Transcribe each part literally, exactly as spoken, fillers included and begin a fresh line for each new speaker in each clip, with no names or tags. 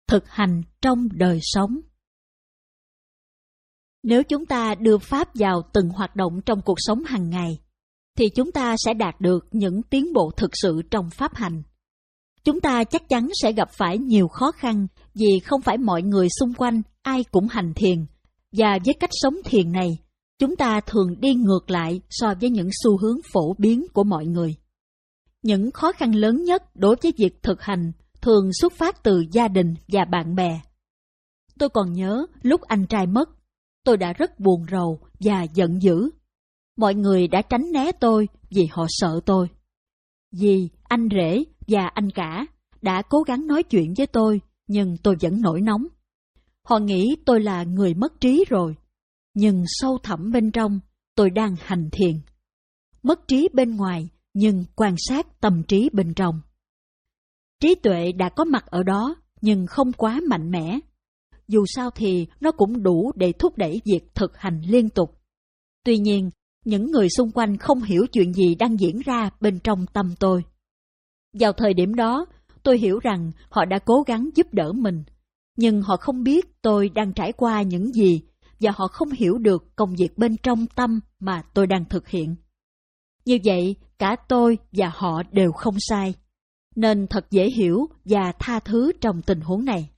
thực hành trong đời sống. Nếu chúng ta đưa Pháp vào từng hoạt động trong cuộc sống hàng ngày, thì chúng ta sẽ đạt được những tiến bộ thực sự trong Pháp hành. Chúng ta chắc chắn sẽ gặp phải nhiều khó khăn vì không phải mọi người xung quanh ai cũng hành thiền, và với cách sống thiền này, chúng ta thường đi ngược lại so với những xu hướng phổ biến của mọi người. Những khó khăn lớn nhất đối với việc thực hành thường xuất phát từ gia đình và bạn bè. Tôi còn nhớ lúc anh trai mất, tôi đã rất buồn rầu và giận dữ. Mọi người đã tránh né tôi vì họ sợ tôi. Dì, anh rể và anh cả đã cố gắng nói chuyện với tôi, nhưng tôi vẫn nổi nóng. Họ nghĩ tôi là người mất trí rồi, nhưng sâu thẳm bên trong, tôi đang hành thiền. Mất trí bên ngoài, nhưng quan sát tâm trí bên trong. Trí tuệ đã có mặt ở đó, nhưng không quá mạnh mẽ. Dù sao thì nó cũng đủ để thúc đẩy việc thực hành liên tục. Tuy nhiên, những người xung quanh không hiểu chuyện gì đang diễn ra bên trong tâm tôi. Vào thời điểm đó, tôi hiểu rằng họ đã cố gắng giúp đỡ mình, nhưng họ không biết tôi đang trải qua những gì, và họ không hiểu được công việc bên trong tâm mà tôi đang thực hiện. Như vậy, cả tôi và họ đều không sai, nên thật dễ hiểu và tha thứ trong tình huống này.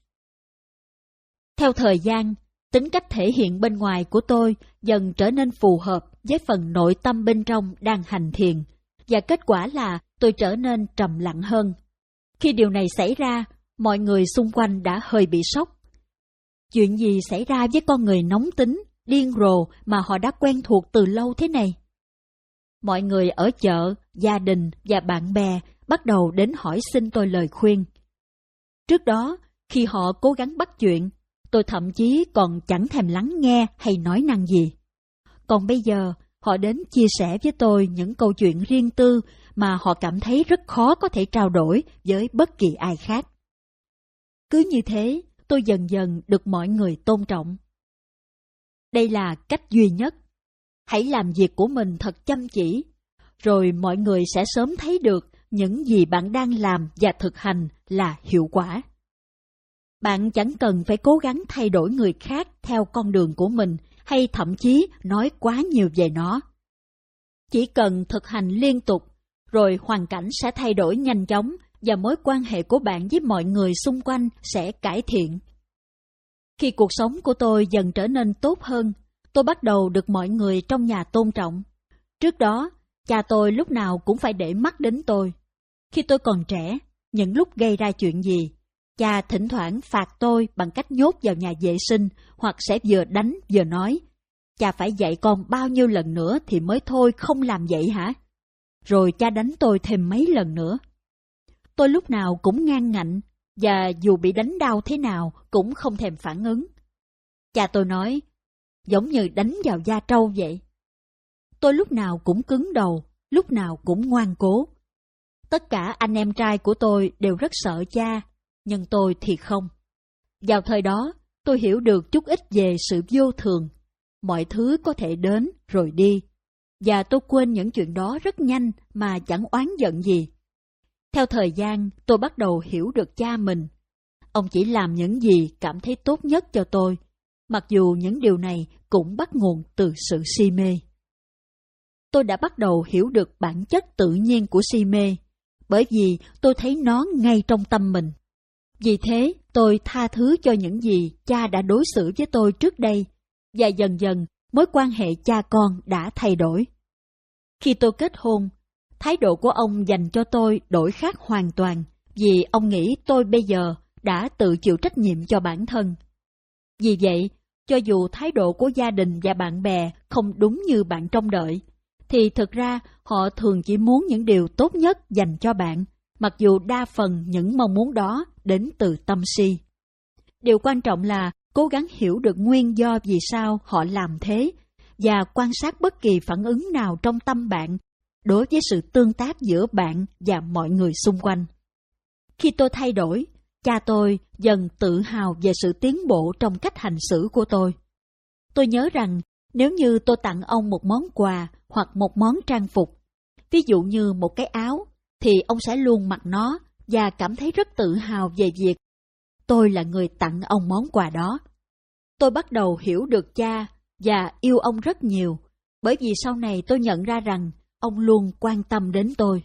Theo thời gian, tính cách thể hiện bên ngoài của tôi dần trở nên phù hợp với phần nội tâm bên trong đang hành thiền, và kết quả là tôi trở nên trầm lặng hơn. Khi điều này xảy ra, mọi người xung quanh đã hơi bị sốc. Chuyện gì xảy ra với con người nóng tính, điên rồ mà họ đã quen thuộc từ lâu thế này? Mọi người ở chợ, gia đình và bạn bè bắt đầu đến hỏi xin tôi lời khuyên. Trước đó, khi họ cố gắng bắt chuyện, tôi thậm chí còn chẳng thèm lắng nghe hay nói năng gì. Còn bây giờ, họ đến chia sẻ với tôi những câu chuyện riêng tư mà họ cảm thấy rất khó có thể trao đổi với bất kỳ ai khác. Cứ như thế, tôi dần dần được mọi người tôn trọng. Đây là cách duy nhất. Hãy làm việc của mình thật chăm chỉ, rồi mọi người sẽ sớm thấy được những gì bạn đang làm và thực hành là hiệu quả. Bạn chẳng cần phải cố gắng thay đổi người khác theo con đường của mình, hay thậm chí nói quá nhiều về nó. Chỉ cần thực hành liên tục, rồi hoàn cảnh sẽ thay đổi nhanh chóng và mối quan hệ của bạn với mọi người xung quanh sẽ cải thiện. Khi cuộc sống của tôi dần trở nên tốt hơn, tôi bắt đầu được mọi người trong nhà tôn trọng. Trước đó, cha tôi lúc nào cũng phải để mắt đến tôi. Khi tôi còn trẻ, những lúc gây ra chuyện gì, cha thỉnh thoảng phạt tôi bằng cách nhốt vào nhà vệ sinh, hoặc sẽ vừa đánh vừa nói: "Cha phải dạy con bao nhiêu lần nữa thì mới thôi, không làm vậy hả?" Rồi cha đánh tôi thêm mấy lần nữa. Tôi lúc nào cũng ngang ngạnh, và dù bị đánh đau thế nào cũng không thèm phản ứng. Cha tôi nói, giống như đánh vào da trâu vậy. Tôi lúc nào cũng cứng đầu, lúc nào cũng ngoan cố. Tất cả anh em trai của tôi đều rất sợ cha, nhưng tôi thì không. Vào thời đó, tôi hiểu được chút ít về sự vô thường. Mọi thứ có thể đến rồi đi, và tôi quên những chuyện đó rất nhanh mà chẳng oán giận gì. Theo thời gian, tôi bắt đầu hiểu được cha mình. Ông chỉ làm những gì cảm thấy tốt nhất cho tôi, mặc dù những điều này cũng bắt nguồn từ sự si mê. Tôi đã bắt đầu hiểu được bản chất tự nhiên của si mê, bởi vì tôi thấy nó ngay trong tâm mình. Vì thế, tôi tha thứ cho những gì cha đã đối xử với tôi trước đây, và dần dần mối quan hệ cha con đã thay đổi. Khi tôi kết hôn, thái độ của ông dành cho tôi đổi khác hoàn toàn, vì ông nghĩ tôi bây giờ đã tự chịu trách nhiệm cho bản thân. Vì vậy, cho dù thái độ của gia đình và bạn bè không đúng như bạn trông đợi, thì thực ra họ thường chỉ muốn những điều tốt nhất dành cho bạn, mặc dù đa phần những mong muốn đó đến từ tâm si. Điều quan trọng là cố gắng hiểu được nguyên do vì sao họ làm thế, và quan sát bất kỳ phản ứng nào trong tâm bạn đối với sự tương tác giữa bạn và mọi người xung quanh. Khi tôi thay đổi, cha tôi dần tự hào về sự tiến bộ trong cách hành xử của tôi. Tôi nhớ rằng nếu như tôi tặng ông một món quà hoặc một món trang phục, ví dụ như một cái áo, thì ông sẽ luôn mặc nó và cảm thấy rất tự hào về việc tôi là người tặng ông món quà đó. Tôi bắt đầu hiểu được cha và yêu ông rất nhiều, bởi vì sau này tôi nhận ra rằng ông luôn quan tâm đến tôi.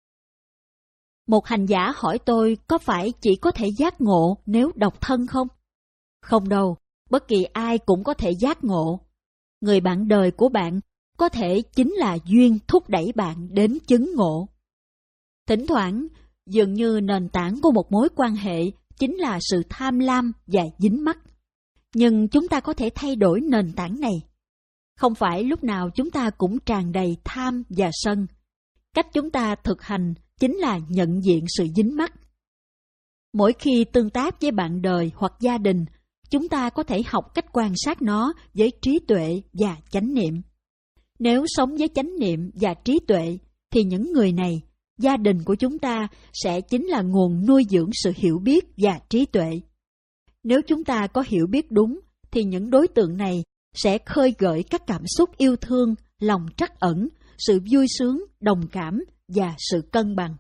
Một hành giả hỏi tôi có phải chỉ có thể giác ngộ nếu độc thân không? Không đâu, bất kỳ ai cũng có thể giác ngộ. Người bạn đời của bạn có thể chính là duyên thúc đẩy bạn đến chứng ngộ. Thỉnh thoảng, dường như nền tảng của một mối quan hệ chính là sự tham lam và dính mắc. Nhưng chúng ta có thể thay đổi nền tảng này. Không phải lúc nào chúng ta cũng tràn đầy tham và sân. Cách chúng ta thực hành chính là nhận diện sự dính mắc. Mỗi khi tương tác với bạn đời hoặc gia đình, chúng ta có thể học cách quan sát nó với trí tuệ và chánh niệm. Nếu sống với chánh niệm và trí tuệ, thì những người này, gia đình của chúng ta sẽ chính là nguồn nuôi dưỡng sự hiểu biết và trí tuệ. Nếu chúng ta có hiểu biết đúng, thì những đối tượng này sẽ khơi gợi các cảm xúc yêu thương, lòng trắc ẩn, sự vui sướng, đồng cảm và sự cân bằng.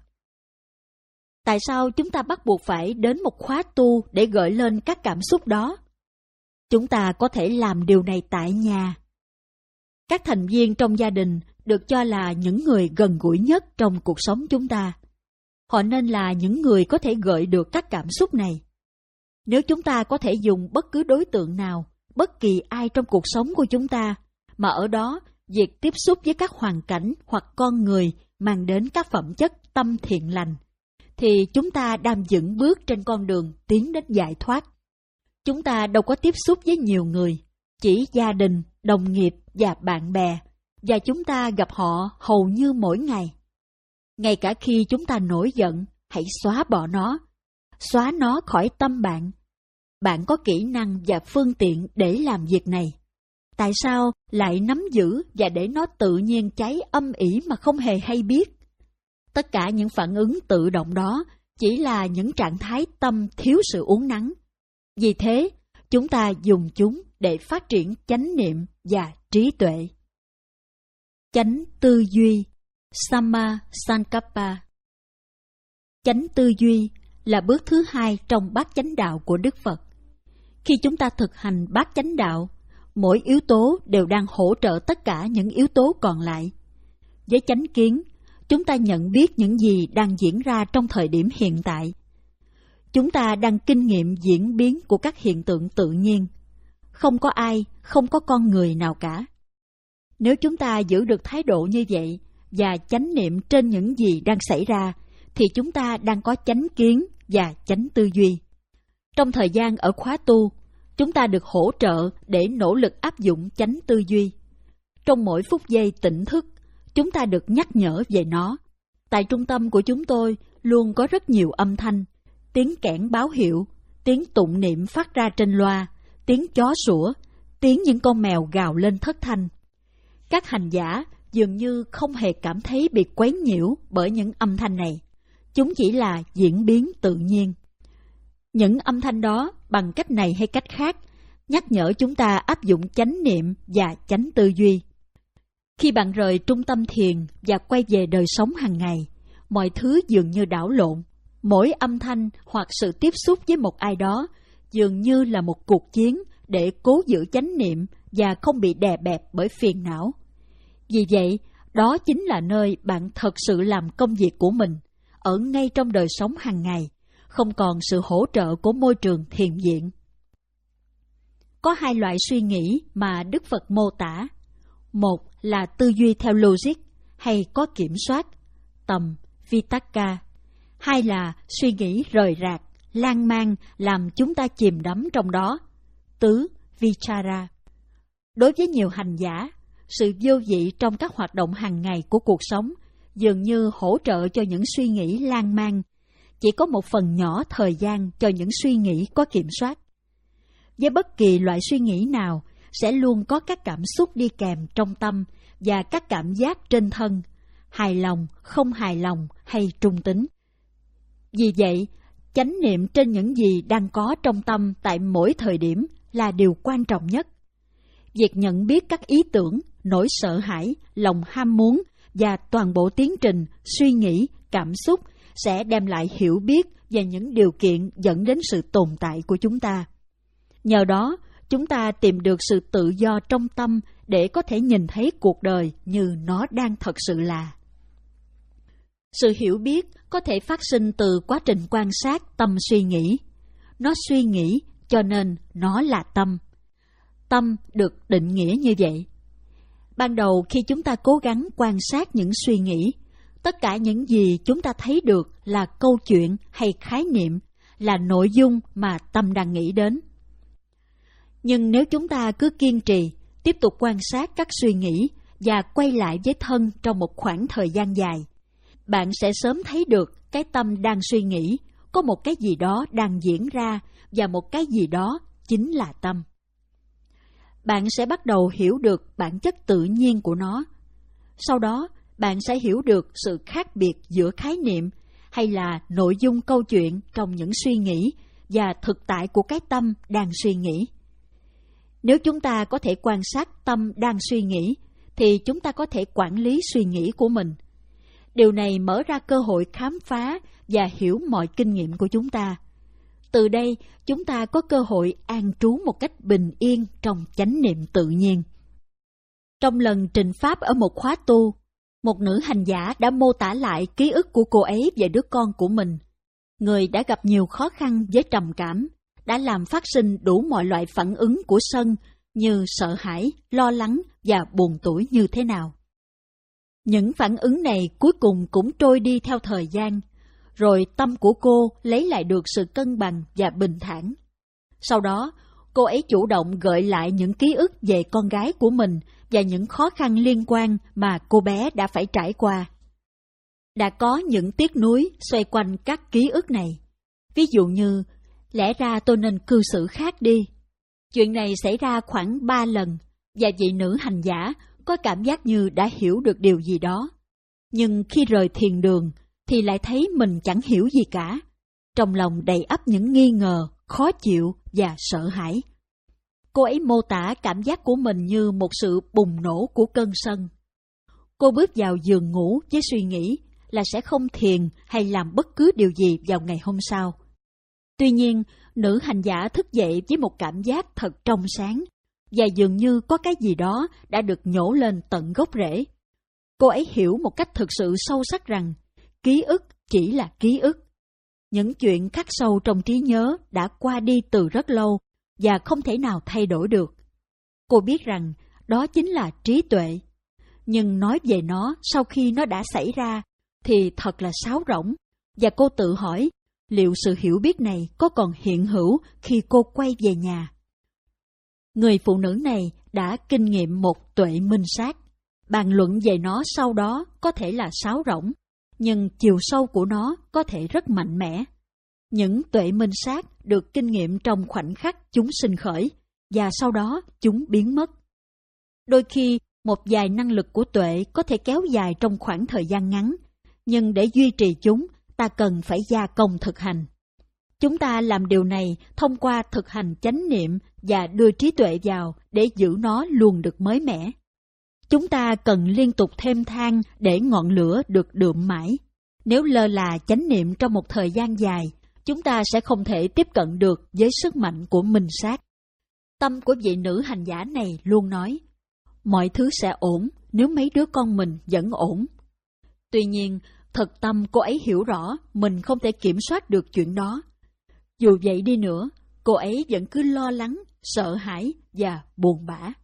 Tại sao chúng ta bắt buộc phải đến một khóa tu để gợi lên các cảm xúc đó? Chúng ta có thể làm điều này tại nhà. Các thành viên trong gia đình được cho là những người gần gũi nhất trong cuộc sống chúng ta. Họ nên là những người có thể gợi được các cảm xúc này. Nếu chúng ta có thể dùng bất cứ đối tượng nào, bất kỳ ai trong cuộc sống của chúng ta, mà ở đó việc tiếp xúc với các hoàn cảnh hoặc con người mang đến các phẩm chất tâm thiện lành, thì chúng ta đang vững bước trên con đường tiến đến giải thoát. Chúng ta đâu có tiếp xúc với nhiều người, chỉ gia đình, đồng nghiệp và bạn bè, và chúng ta gặp họ hầu như mỗi ngày. Ngay cả khi chúng ta nổi giận, hãy xóa bỏ nó, xóa nó khỏi tâm bạn. Bạn có kỹ năng và phương tiện để làm việc này. Tại sao lại nắm giữ và để nó tự nhiên cháy âm ỉ mà không hề hay biết? Tất cả những phản ứng tự động đó chỉ là những trạng thái tâm thiếu sự uốn nắn. Vì thế, chúng ta dùng chúng để phát triển chánh niệm và trí tuệ. Chánh tư duy, Samma Sankappa. Chánh tư duy là bước thứ hai trong bát chánh đạo của Đức Phật. Khi chúng ta thực hành bát chánh đạo, mỗi yếu tố đều đang hỗ trợ tất cả những yếu tố còn lại. Với chánh kiến, chúng ta nhận biết những gì đang diễn ra trong thời điểm hiện tại. Chúng ta đang kinh nghiệm diễn biến của các hiện tượng tự nhiên. Không có ai, không có con người nào cả. Nếu chúng ta giữ được thái độ như vậy và chánh niệm trên những gì đang xảy ra, thì chúng ta đang có chánh kiến và chánh tư duy. Trong thời gian ở khóa tu, chúng ta được hỗ trợ để nỗ lực áp dụng chánh tư duy. Trong mỗi phút giây tỉnh thức, chúng ta được nhắc nhở về nó. Tại trung tâm của chúng tôi luôn có rất nhiều âm thanh, tiếng kẽn báo hiệu, tiếng tụng niệm phát ra trên loa, tiếng chó sủa, tiếng những con mèo gào lên thất thanh. Các hành giả dường như không hề cảm thấy bị quấy nhiễu bởi những âm thanh này. Chúng chỉ là diễn biến tự nhiên. Những âm thanh đó, bằng cách này hay cách khác, nhắc nhở chúng ta áp dụng chánh niệm và chánh tư duy. Khi bạn rời trung tâm thiền và quay về đời sống hàng ngày, mọi thứ dường như đảo lộn. Mỗi âm thanh hoặc sự tiếp xúc với một ai đó dường như là một cuộc chiến để cố giữ chánh niệm và không bị đè bẹp bởi phiền não. Vì vậy, đó chính là nơi bạn thật sự làm công việc của mình, ở ngay trong đời sống hàng ngày, không còn sự hỗ trợ của môi trường thiền viện. Có hai loại suy nghĩ mà Đức Phật mô tả. Một là tư duy theo logic hay có kiểm soát, tầm, Vitakka. Hai là suy nghĩ rời rạc, lan man làm chúng ta chìm đắm trong đó, tứ, Vichara. Đối với nhiều hành giả, sự vô vị trong các hoạt động hàng ngày của cuộc sống dường như hỗ trợ cho những suy nghĩ lan man, chỉ có một phần nhỏ thời gian cho những suy nghĩ có kiểm soát. Với bất kỳ loại suy nghĩ nào, sẽ luôn có các cảm xúc đi kèm trong tâm và các cảm giác trên thân, hài lòng, không hài lòng hay trung tính. Vì vậy, chánh niệm trên những gì đang có trong tâm tại mỗi thời điểm là điều quan trọng nhất. Việc nhận biết các ý tưởng, nỗi sợ hãi, lòng ham muốn và toàn bộ tiến trình suy nghĩ, cảm xúc sẽ đem lại hiểu biết về những điều kiện dẫn đến sự tồn tại của chúng ta. Nhờ đó, chúng ta tìm được sự tự do trong tâm để có thể nhìn thấy cuộc đời như nó đang thật sự là. Sự hiểu biết có thể phát sinh từ quá trình quan sát tâm suy nghĩ. Nó suy nghĩ, cho nên nó là tâm. Tâm được định nghĩa như vậy. Ban đầu khi chúng ta cố gắng quan sát những suy nghĩ, tất cả những gì chúng ta thấy được là câu chuyện hay khái niệm, là nội dung mà tâm đang nghĩ đến. Nhưng nếu chúng ta cứ kiên trì, tiếp tục quan sát các suy nghĩ và quay lại với thân trong một khoảng thời gian dài, bạn sẽ sớm thấy được cái tâm đang suy nghĩ, có một cái gì đó đang diễn ra và một cái gì đó chính là tâm. Bạn sẽ bắt đầu hiểu được bản chất tự nhiên của nó. Sau đó, bạn sẽ hiểu được sự khác biệt giữa khái niệm hay là nội dung câu chuyện trong những suy nghĩ và thực tại của cái tâm đang suy nghĩ. Nếu chúng ta có thể quan sát tâm đang suy nghĩ, thì chúng ta có thể quản lý suy nghĩ của mình. Điều này mở ra cơ hội khám phá và hiểu mọi kinh nghiệm của chúng ta. Từ đây, chúng ta có cơ hội an trú một cách bình yên trong chánh niệm tự nhiên. Trong lần trình pháp ở một khóa tu, một nữ hành giả đã mô tả lại ký ức của cô ấy về đứa con của mình. Người đã gặp nhiều khó khăn với trầm cảm, đã làm phát sinh đủ mọi loại phản ứng của sân như sợ hãi, lo lắng và buồn tủi như thế nào. Những phản ứng này cuối cùng cũng trôi đi theo thời gian, rồi tâm của cô lấy lại được sự cân bằng và bình thản. Sau đó, cô ấy chủ động gợi lại những ký ức về con gái của mình và những khó khăn liên quan mà cô bé đã phải trải qua. Đã có những tiếc nuối xoay quanh các ký ức này. Ví dụ như, lẽ ra tôi nên cư xử khác đi. Chuyện này xảy ra khoảng ba lần, và vị nữ hành giả có cảm giác như đã hiểu được điều gì đó. Nhưng khi rời thiền đường, thì lại thấy mình chẳng hiểu gì cả. Trong lòng đầy ắp những nghi ngờ, khó chịu và sợ hãi. Cô ấy mô tả cảm giác của mình như một sự bùng nổ của cơn sân. Cô bước vào giường ngủ với suy nghĩ là sẽ không thiền hay làm bất cứ điều gì vào ngày hôm sau. Tuy nhiên, nữ hành giả thức dậy với một cảm giác thật trong sáng, và dường như có cái gì đó đã được nhổ lên tận gốc rễ. Cô ấy hiểu một cách thực sự sâu sắc rằng ký ức chỉ là ký ức. Những chuyện khắc sâu trong trí nhớ đã qua đi từ rất lâu và không thể nào thay đổi được. Cô biết rằng đó chính là trí tuệ. Nhưng nói về nó sau khi nó đã xảy ra thì thật là sáo rỗng, và cô tự hỏi liệu sự hiểu biết này có còn hiện hữu khi cô quay về nhà. Người phụ nữ này đã kinh nghiệm một tuệ minh sát. Bàn luận về nó sau đó có thể là sáo rỗng, nhưng chiều sâu của nó có thể rất mạnh mẽ. Những tuệ minh sát được kinh nghiệm trong khoảnh khắc chúng sinh khởi, và sau đó chúng biến mất. Đôi khi, một vài năng lực của tuệ có thể kéo dài trong khoảng thời gian ngắn, nhưng để duy trì chúng, ta cần phải gia công thực hành. Chúng ta làm điều này thông qua thực hành chánh niệm và đưa trí tuệ vào để giữ nó luôn được mới mẻ. Chúng ta cần liên tục thêm than để ngọn lửa được đượm mãi. Nếu lơ là chánh niệm trong một thời gian dài, chúng ta sẽ không thể tiếp cận được với sức mạnh của minh sát. Tâm của vị nữ hành giả này luôn nói, mọi thứ sẽ ổn nếu mấy đứa con mình vẫn ổn. Tuy nhiên, thật tâm cô ấy hiểu rõ mình không thể kiểm soát được chuyện đó. Dù vậy đi nữa, cô ấy vẫn cứ lo lắng, sợ hãi và buồn bã.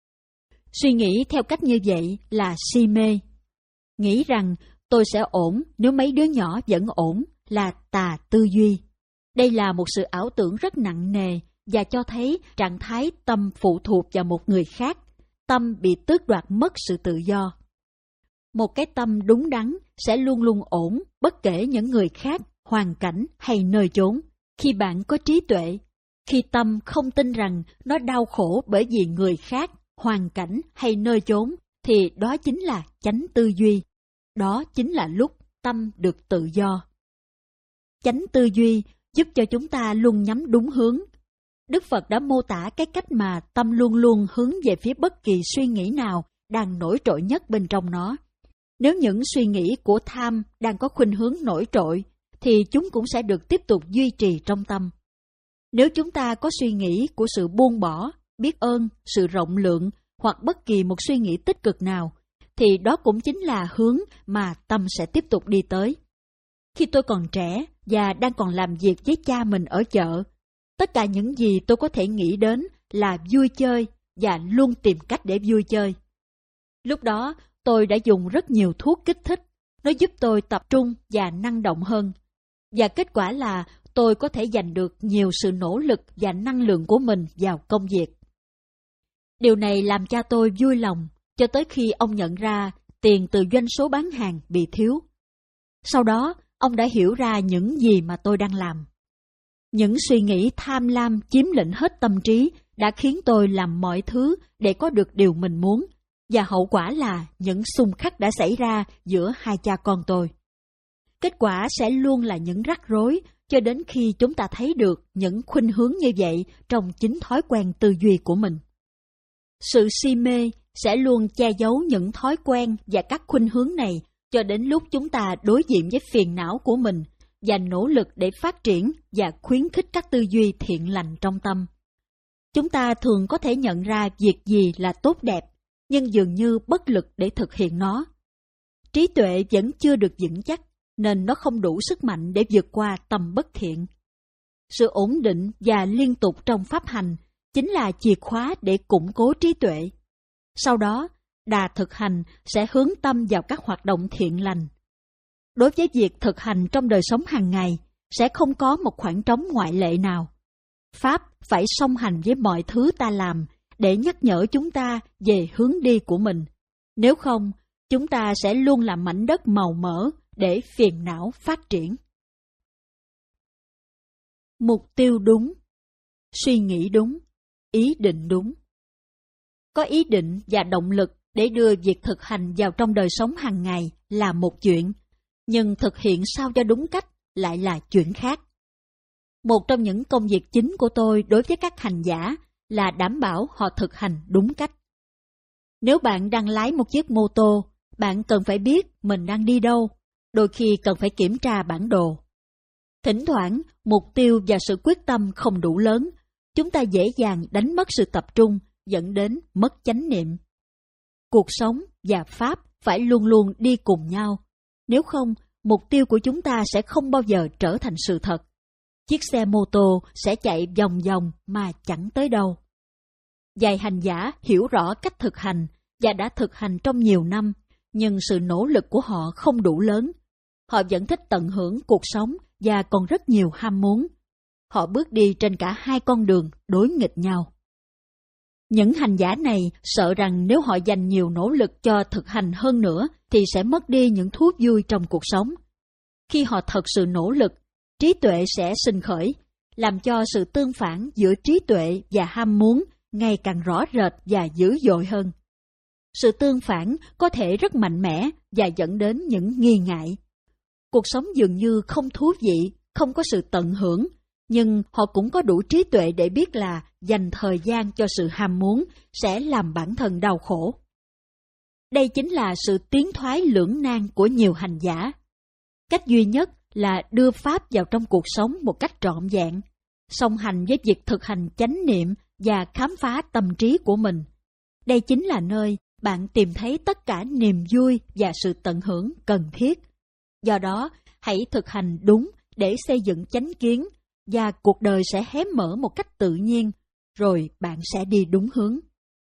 Suy nghĩ theo cách như vậy là si mê. Nghĩ rằng tôi sẽ ổn nếu mấy đứa nhỏ vẫn ổn là tà tư duy. Đây là một sự ảo tưởng rất nặng nề và cho thấy trạng thái tâm phụ thuộc vào một người khác, tâm bị tước đoạt mất sự tự do. Một cái tâm đúng đắn sẽ luôn luôn ổn bất kể những người khác, hoàn cảnh hay nơi chốn. Khi bạn có trí tuệ, khi tâm không tin rằng nó đau khổ bởi vì người khác, hoàn cảnh hay nơi chốn, thì đó chính là chánh tư duy. Đó chính là lúc tâm được tự do. Chánh tư duy giúp cho chúng ta luôn nhắm đúng hướng. Đức Phật đã mô tả cái cách mà tâm luôn luôn hướng về phía bất kỳ suy nghĩ nào đang nổi trội nhất bên trong nó. Nếu những suy nghĩ của tham đang có khuynh hướng nổi trội, thì chúng cũng sẽ được tiếp tục duy trì trong tâm. Nếu chúng ta có suy nghĩ của sự buông bỏ, biết ơn, sự rộng lượng hoặc bất kỳ một suy nghĩ tích cực nào, thì đó cũng chính là hướng mà tâm sẽ tiếp tục đi tới. Khi tôi còn trẻ và đang còn làm việc với cha mình ở chợ, tất cả những gì tôi có thể nghĩ đến là vui chơi và luôn tìm cách để vui chơi. Lúc đó, tôi đã dùng rất nhiều thuốc kích thích, nó giúp tôi tập trung và năng động hơn. Và kết quả là tôi có thể dành được nhiều sự nỗ lực và năng lượng của mình vào công việc. Điều này làm cha tôi vui lòng, cho tới khi ông nhận ra tiền từ doanh số bán hàng bị thiếu. Sau đó, ông đã hiểu ra những gì mà tôi đang làm. Những suy nghĩ tham lam chiếm lĩnh hết tâm trí đã khiến tôi làm mọi thứ để có được điều mình muốn, và hậu quả là những xung khắc đã xảy ra giữa hai cha con tôi. Kết quả sẽ luôn là những rắc rối cho đến khi chúng ta thấy được những khuynh hướng như vậy trong chính thói quen tư duy của mình. Sự si mê sẽ luôn che giấu những thói quen và các khuynh hướng này cho đến lúc chúng ta đối diện với phiền não của mình và nỗ lực để phát triển và khuyến khích các tư duy thiện lành trong tâm. Chúng ta thường có thể nhận ra việc gì là tốt đẹp, nhưng dường như bất lực để thực hiện nó. Trí tuệ vẫn chưa được vững chắc, nên nó không đủ sức mạnh để vượt qua tâm bất thiện. Sự ổn định và liên tục trong pháp hành chính là chìa khóa để củng cố trí tuệ. Sau đó, đà thực hành sẽ hướng tâm vào các hoạt động thiện lành. Đối với việc thực hành trong đời sống hàng ngày, sẽ không có một khoảng trống ngoại lệ nào. Pháp phải song hành với mọi thứ ta làm để nhắc nhở chúng ta về hướng đi của mình. Nếu không, chúng ta sẽ luôn là mảnh đất màu mỡ để phiền não phát triển. Mục tiêu đúng, suy nghĩ đúng, ý định đúng. Có ý định và động lực để đưa việc thực hành vào trong đời sống hàng ngày là một chuyện, nhưng thực hiện sao cho đúng cách lại là chuyện khác. Một trong những công việc chính của tôi đối với các hành giả là đảm bảo họ thực hành đúng cách. Nếu bạn đang lái một chiếc mô tô, bạn cần phải biết mình đang đi đâu, đôi khi cần phải kiểm tra bản đồ. Thỉnh thoảng, mục tiêu và sự quyết tâm không đủ lớn, chúng ta dễ dàng đánh mất sự tập trung, dẫn đến mất chánh niệm. Cuộc sống và Pháp phải luôn luôn đi cùng nhau. Nếu không, mục tiêu của chúng ta sẽ không bao giờ trở thành sự thật. Chiếc xe mô tô sẽ chạy vòng vòng mà chẳng tới đâu. Vài hành giả hiểu rõ cách thực hành và đã thực hành trong nhiều năm, nhưng sự nỗ lực của họ không đủ lớn. Họ vẫn thích tận hưởng cuộc sống và còn rất nhiều ham muốn. Họ bước đi trên cả hai con đường đối nghịch nhau. Những hành giả này sợ rằng nếu họ dành nhiều nỗ lực cho thực hành hơn nữa thì sẽ mất đi những thú vui trong cuộc sống. Khi họ thật sự nỗ lực, trí tuệ sẽ sinh khởi, làm cho sự tương phản giữa trí tuệ và ham muốn ngày càng rõ rệt và dữ dội hơn. Sự tương phản có thể rất mạnh mẽ và dẫn đến những nghi ngại. Cuộc sống dường như không thú vị, không có sự tận hưởng, nhưng họ cũng có đủ trí tuệ để biết là dành thời gian cho sự ham muốn sẽ làm bản thân đau khổ. Đây chính là sự tiến thoái lưỡng nan của nhiều hành giả. Cách duy nhất là đưa Pháp vào trong cuộc sống một cách trọn vẹn, song hành với việc thực hành chánh niệm và khám phá tâm trí của mình. Đây chính là nơi bạn tìm thấy tất cả niềm vui và sự tận hưởng cần thiết. Do đó, hãy thực hành đúng để xây dựng chánh kiến, và cuộc đời sẽ hé mở một cách tự nhiên, rồi bạn sẽ đi đúng hướng.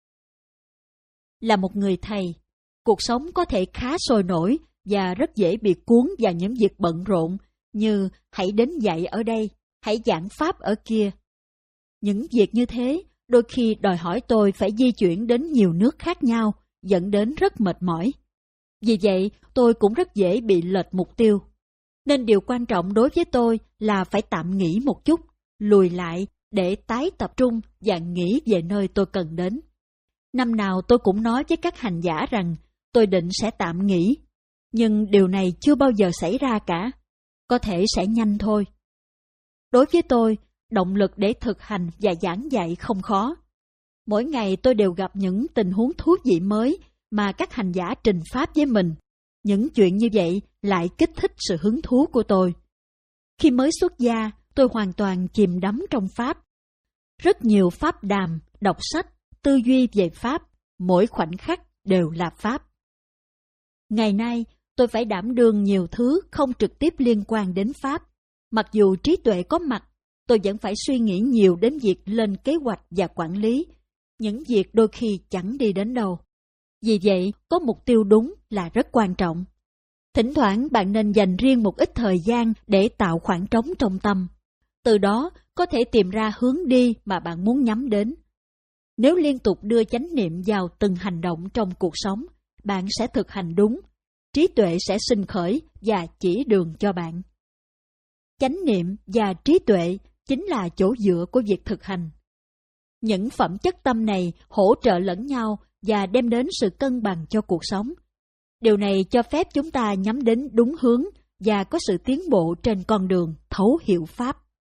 Là một người thầy, cuộc sống có thể khá sôi nổi và rất dễ bị cuốn vào những việc bận rộn như hãy đến dạy ở đây, hãy giảng pháp ở kia. Những việc như thế đôi khi đòi hỏi tôi phải di chuyển đến nhiều nước khác nhau, dẫn đến rất mệt mỏi. Vì vậy, tôi cũng rất dễ bị lệch mục tiêu. Nên điều quan trọng đối với tôi là phải tạm nghỉ một chút, lùi lại để tái tập trung và nghĩ về nơi tôi cần đến. Năm nào tôi cũng nói với các hành giả rằng tôi định sẽ tạm nghỉ, nhưng điều này chưa bao giờ xảy ra cả. Có thể sẽ nhanh thôi. Đối với tôi, động lực để thực hành và giảng dạy không khó. Mỗi ngày tôi đều gặp những tình huống thú vị mới mà các hành giả trình pháp với mình. Những chuyện như vậy lại kích thích sự hứng thú của tôi. Khi mới xuất gia, tôi hoàn toàn chìm đắm trong Pháp. Rất nhiều pháp đàm, đọc sách, tư duy về Pháp, mỗi khoảnh khắc đều là Pháp. Ngày nay, tôi phải đảm đương nhiều thứ không trực tiếp liên quan đến Pháp. Mặc dù trí tuệ có mặt, tôi vẫn phải suy nghĩ nhiều đến việc lên kế hoạch và quản lý, những việc đôi khi chẳng đi đến đâu. Vì vậy, có mục tiêu đúng là rất quan trọng. Thỉnh thoảng bạn nên dành riêng một ít thời gian để tạo khoảng trống trong tâm. Từ đó có thể tìm ra hướng đi mà bạn muốn nhắm đến. Nếu liên tục đưa chánh niệm vào từng hành động trong cuộc sống, bạn sẽ thực hành đúng. Trí tuệ sẽ sinh khởi và chỉ đường cho bạn. Chánh niệm và trí tuệ chính là chỗ dựa của việc thực hành. Những phẩm chất tâm này hỗ trợ lẫn nhau và đem đến sự cân bằng cho cuộc sống. Điều này cho phép chúng ta nhắm đến đúng hướng và có sự tiến bộ trên con đường thấu hiểu Pháp.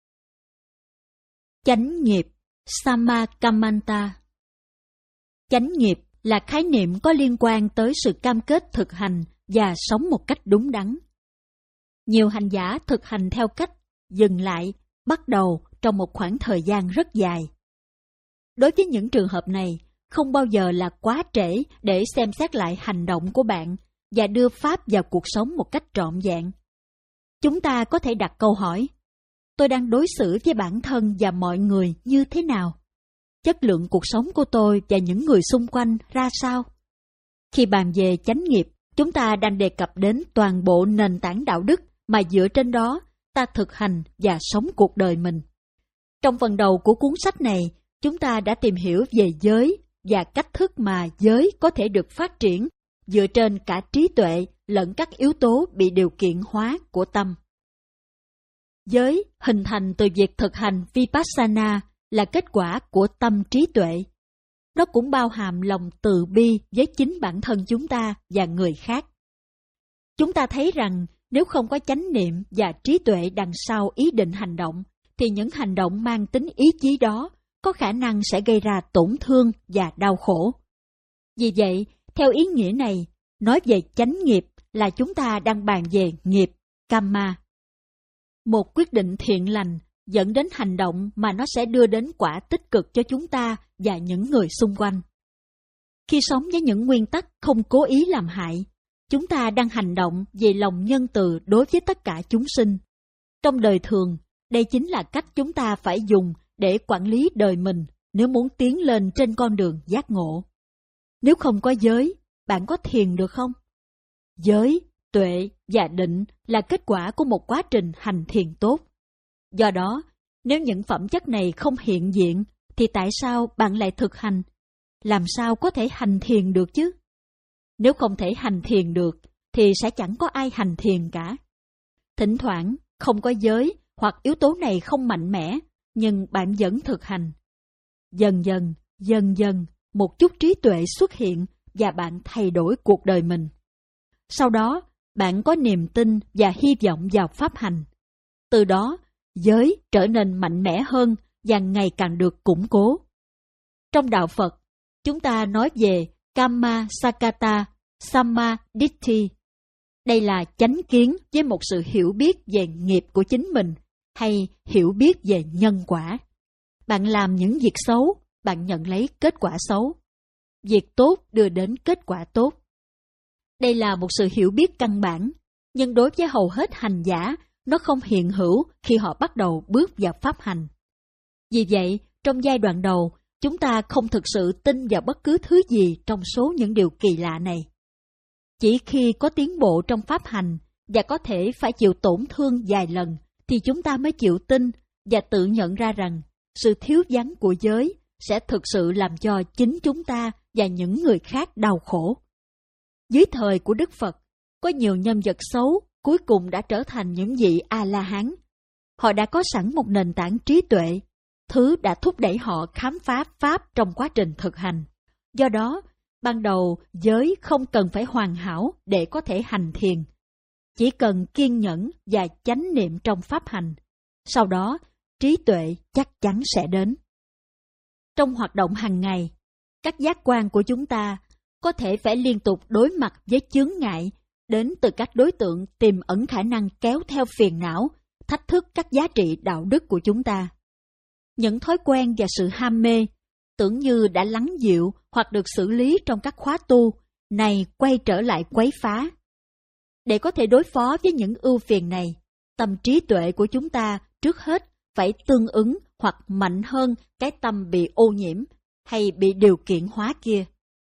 Chánh nghiệp, Samakamanta. Chánh nghiệp là khái niệm có liên quan tới sự cam kết thực hành và sống một cách đúng đắn. Nhiều hành giả thực hành theo cách dừng lại, bắt đầu trong một khoảng thời gian rất dài. Đối với những trường hợp này, không bao giờ là quá trễ để xem xét lại hành động của bạn và đưa Pháp vào cuộc sống một cách trọn vẹn. Chúng ta có thể đặt câu hỏi, tôi đang đối xử với bản thân và mọi người như thế nào? Chất lượng cuộc sống của tôi và những người xung quanh ra sao? Khi bàn về chánh nghiệp, chúng ta đang đề cập đến toàn bộ nền tảng đạo đức mà dựa trên đó ta thực hành và sống cuộc đời mình. Trong phần đầu của cuốn sách này, chúng ta đã tìm hiểu về giới và cách thức mà giới có thể được phát triển dựa trên cả trí tuệ lẫn các yếu tố bị điều kiện hóa của tâm. Giới hình thành từ việc thực hành Vipassana là kết quả của tâm trí tuệ. Nó cũng bao hàm lòng từ bi với chính bản thân chúng ta và người khác. Chúng ta thấy rằng nếu không có chánh niệm và trí tuệ đằng sau ý định hành động, thì những hành động mang tính ý chí đó có khả năng sẽ gây ra tổn thương và đau khổ. Vì vậy, theo ý nghĩa này, nói về chánh nghiệp là chúng ta đang bàn về nghiệp, Kamma. Một quyết định thiện lành dẫn đến hành động mà nó sẽ đưa đến quả tích cực cho chúng ta và những người xung quanh. Khi sống với những nguyên tắc không cố ý làm hại, chúng ta đang hành động về lòng nhân từ đối với tất cả chúng sinh. Trong đời thường, đây chính là cách chúng ta phải dùng để quản lý đời mình nếu muốn tiến lên trên con đường giác ngộ. Nếu không có giới, bạn có thiền được không? Giới, tuệ và định là kết quả của một quá trình hành thiền tốt. Do đó, nếu những phẩm chất này không hiện diện, thì tại sao bạn lại thực hành? Làm sao có thể hành thiền được chứ? Nếu không thể hành thiền được, thì sẽ chẳng có ai hành thiền cả. Thỉnh thoảng, không có giới hoặc yếu tố này không mạnh mẽ, nhưng bạn vẫn thực hành. Dần dần, dần dần, một chút trí tuệ xuất hiện và bạn thay đổi cuộc đời mình. Sau đó, bạn có niềm tin và hy vọng vào pháp hành. Từ đó, giới trở nên mạnh mẽ hơn và ngày càng được củng cố. Trong đạo Phật, chúng ta nói về Kamma Sakata Sammaditthi. Đây là chánh kiến với một sự hiểu biết về nghiệp của chính mình hay hiểu biết về nhân quả. Bạn làm những việc xấu, bạn nhận lấy kết quả xấu. Việc tốt đưa đến kết quả tốt. Đây là một sự hiểu biết căn bản, nhưng đối với hầu hết hành giả, nó không hiện hữu khi họ bắt đầu bước vào pháp hành. Vì vậy, trong giai đoạn đầu, chúng ta không thực sự tin vào bất cứ thứ gì trong số những điều kỳ lạ này. Chỉ khi có tiến bộ trong pháp hành và có thể phải chịu tổn thương vài lần, thì chúng ta mới chịu tin và tự nhận ra rằng sự thiếu vắng của giới sẽ thực sự làm cho chính chúng ta và những người khác đau khổ. Dưới thời của Đức Phật, có nhiều nhân vật xấu cuối cùng đã trở thành những vị A-la-hán. Họ đã có sẵn một nền tảng trí tuệ, thứ đã thúc đẩy họ khám phá pháp trong quá trình thực hành. Do đó, ban đầu giới không cần phải hoàn hảo để có thể hành thiền. Chỉ cần kiên nhẫn và chánh niệm trong pháp hành. Sau đó, trí tuệ chắc chắn sẽ đến. Trong hoạt động hàng ngày, các giác quan của chúng ta có thể phải liên tục đối mặt với chướng ngại đến từ các đối tượng tiềm ẩn khả năng kéo theo phiền não, thách thức các giá trị đạo đức của chúng ta. Những thói quen và sự ham mê, tưởng như đã lắng dịu hoặc được xử lý trong các khóa tu, này quay trở lại quấy phá. Để có thể đối phó với những ưu phiền này, tâm trí tuệ của chúng ta trước hết phải tương ứng hoặc mạnh hơn cái tâm bị ô nhiễm hay bị điều kiện hóa kia.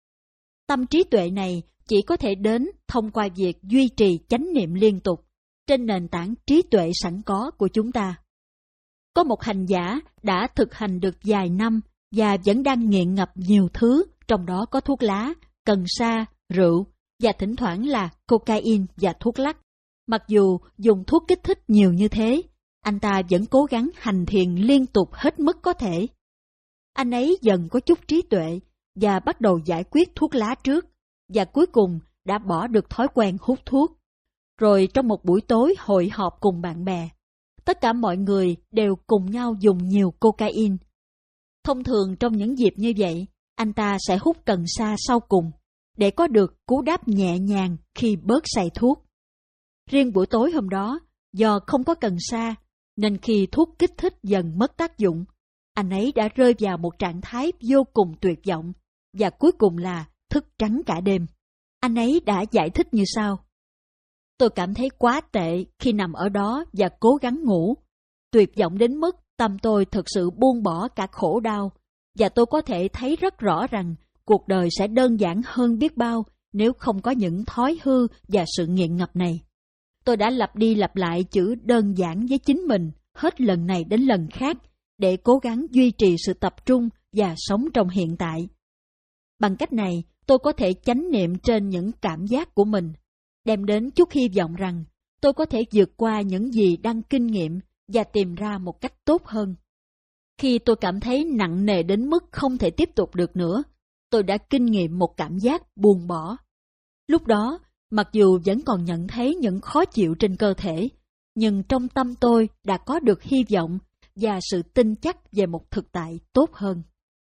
Tâm trí tuệ này chỉ có thể đến thông qua việc duy trì chánh niệm liên tục trên nền tảng trí tuệ sẵn có của chúng ta. Có một hành giả đã thực hành được vài năm và vẫn đang nghiện ngập nhiều thứ, trong đó có thuốc lá, cần sa, rượu và thỉnh thoảng là cocaine và thuốc lắc. Mặc dù dùng thuốc kích thích nhiều như thế, anh ta vẫn cố gắng hành thiền liên tục hết mức có thể. Anh ấy dần có chút trí tuệ và bắt đầu giải quyết thuốc lá trước, và cuối cùng đã bỏ được thói quen hút thuốc. Rồi trong một buổi tối hội họp cùng bạn bè, tất cả mọi người đều cùng nhau dùng nhiều cocaine. Thông thường trong những dịp như vậy, anh ta sẽ hút cần sa sau cùng, để có được cú đáp nhẹ nhàng khi bớt say thuốc. Riêng buổi tối hôm đó, do không có cần sa, nên khi thuốc kích thích dần mất tác dụng, anh ấy đã rơi vào một trạng thái vô cùng tuyệt vọng, và cuối cùng là thức trắng cả đêm. Anh ấy đã giải thích như sau: tôi cảm thấy quá tệ khi nằm ở đó và cố gắng ngủ, tuyệt vọng đến mức tâm tôi thực sự buông bỏ cả khổ đau, và tôi có thể thấy rất rõ rằng cuộc đời sẽ đơn giản hơn biết bao nếu không có những thói hư và sự nghiện ngập này. Tôi đã lặp đi lặp lại chữ đơn giản với chính mình hết lần này đến lần khác để cố gắng duy trì sự tập trung và sống trong hiện tại. Bằng cách này, tôi có thể chánh niệm trên những cảm giác của mình, đem đến chút hy vọng rằng tôi có thể vượt qua những gì đang kinh nghiệm và tìm ra một cách tốt hơn. Khi tôi cảm thấy nặng nề đến mức không thể tiếp tục được nữa, tôi đã kinh nghiệm một cảm giác buông bỏ. Lúc đó, mặc dù vẫn còn nhận thấy những khó chịu trên cơ thể, nhưng trong tâm tôi đã có được hy vọng và sự tin chắc về một thực tại tốt hơn.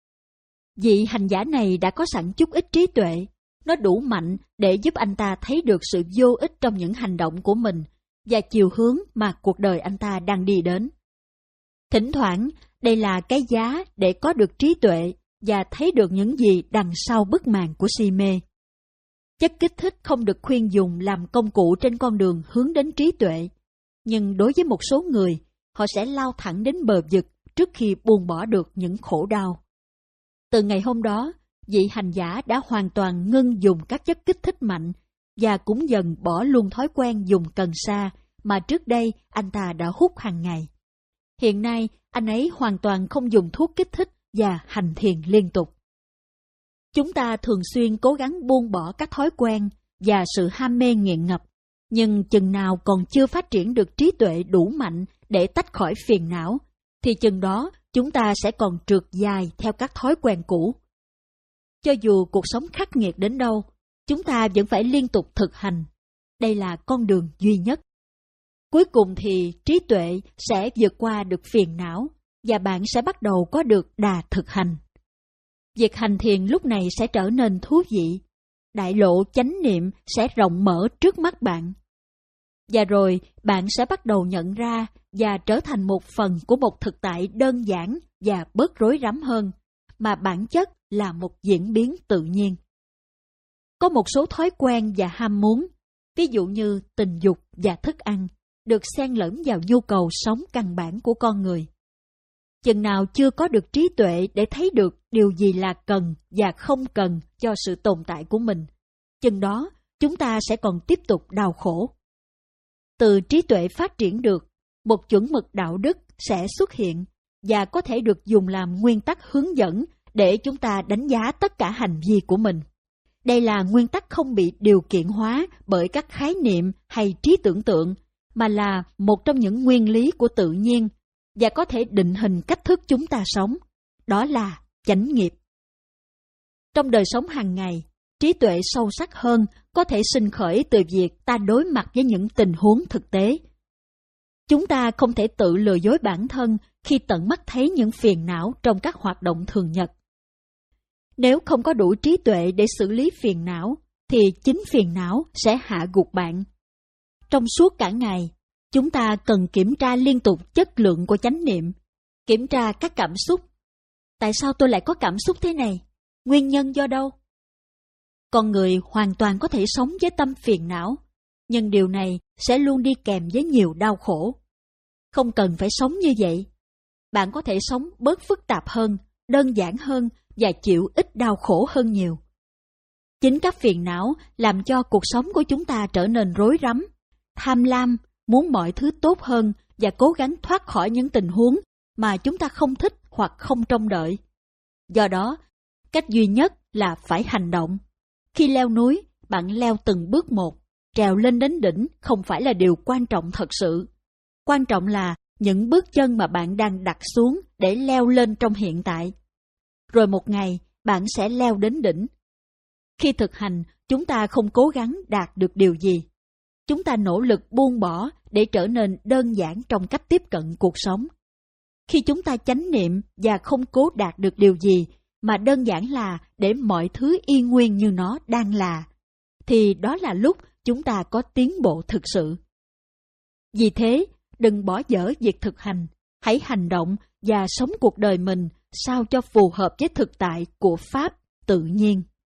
Vị hành giả này đã có sẵn chút ít trí tuệ, nó đủ mạnh để giúp anh ta thấy được sự vô ích trong những hành động của mình và chiều hướng mà cuộc đời anh ta đang đi đến. Thỉnh thoảng, đây là cái giá để có được trí tuệ và thấy được những gì đằng sau bức màn của si mê. Chất kích thích không được khuyên dùng làm công cụ trên con đường hướng đến trí tuệ, nhưng đối với một số người, họ sẽ lao thẳng đến bờ vực trước khi buông bỏ được những khổ đau. Từ ngày hôm đó, vị hành giả đã hoàn toàn ngưng dùng các chất kích thích mạnh và cũng dần bỏ luôn thói quen dùng cần sa mà trước đây anh ta đã hút hàng ngày. Hiện nay, anh ấy hoàn toàn không dùng thuốc kích thích và hành thiền liên tục. Chúng ta thường xuyên cố gắng buông bỏ các thói quen và sự ham mê nghiện ngập, nhưng chừng nào còn chưa phát triển được trí tuệ đủ mạnh để tách khỏi phiền não, thì chừng đó chúng ta sẽ còn trượt dài theo các thói quen cũ. Cho dù cuộc sống khắc nghiệt đến đâu, chúng ta vẫn phải liên tục thực hành. Đây là con đường duy nhất. Cuối cùng thì trí tuệ sẽ vượt qua được phiền não và bạn sẽ bắt đầu có được đà thực hành. Việc hành thiền lúc này sẽ trở nên thú vị. Đại lộ chánh niệm sẽ rộng mở trước mắt bạn. Và rồi bạn sẽ bắt đầu nhận ra và trở thành một phần của một thực tại đơn giản và bớt rối rắm hơn, mà bản chất là một diễn biến tự nhiên. Có một số thói quen và ham muốn, ví dụ như tình dục và thức ăn, được xen lẫn vào nhu cầu sống căn bản của con người. Chừng nào chưa có được trí tuệ để thấy được điều gì là cần và không cần cho sự tồn tại của mình, chừng đó chúng ta sẽ còn tiếp tục đau khổ. Từ trí tuệ phát triển được, một chuẩn mực đạo đức sẽ xuất hiện và có thể được dùng làm nguyên tắc hướng dẫn để chúng ta đánh giá tất cả hành vi của mình. Đây là nguyên tắc không bị điều kiện hóa bởi các khái niệm hay trí tưởng tượng, mà là một trong những nguyên lý của tự nhiên và có thể định hình cách thức chúng ta sống. Đó là chánh nghiệp. Trong đời sống hàng ngày, trí tuệ sâu sắc hơn có thể sinh khởi từ việc ta đối mặt với những tình huống thực tế. Chúng ta không thể tự lừa dối bản thân khi tận mắt thấy những phiền não trong các hoạt động thường nhật. Nếu không có đủ trí tuệ để xử lý phiền não, thì chính phiền não sẽ hạ gục bạn. Trong suốt cả ngày, chúng ta cần kiểm tra liên tục chất lượng của chánh niệm, kiểm tra các cảm xúc. Tại sao tôi lại có cảm xúc thế này? Nguyên nhân do đâu? Con người hoàn toàn có thể sống với tâm phiền não, nhưng điều này sẽ luôn đi kèm với nhiều đau khổ. Không cần phải sống như vậy. Bạn có thể sống bớt phức tạp hơn, đơn giản hơn và chịu ít đau khổ hơn nhiều. Chính các phiền não làm cho cuộc sống của chúng ta trở nên rối rắm, tham lam, muốn mọi thứ tốt hơn và cố gắng thoát khỏi những tình huống mà chúng ta không thích hoặc không trông đợi. Do đó, cách duy nhất là phải hành động. Khi leo núi, bạn leo từng bước một. Trèo lên đến đỉnh không phải là điều quan trọng thật sự. Quan trọng là những bước chân mà bạn đang đặt xuống để leo lên trong hiện tại. Rồi một ngày, bạn sẽ leo đến đỉnh. Khi thực hành, chúng ta không cố gắng đạt được điều gì. Chúng ta nỗ lực buông bỏ để trở nên đơn giản trong cách tiếp cận cuộc sống. Khi chúng ta chánh niệm và không cố đạt được điều gì, mà đơn giản là để mọi thứ yên nguyên như nó đang là, thì đó là lúc chúng ta có tiến bộ thực sự. Vì thế, đừng bỏ dở việc thực hành, hãy hành động và sống cuộc đời mình sao cho phù hợp với thực tại của Pháp tự nhiên.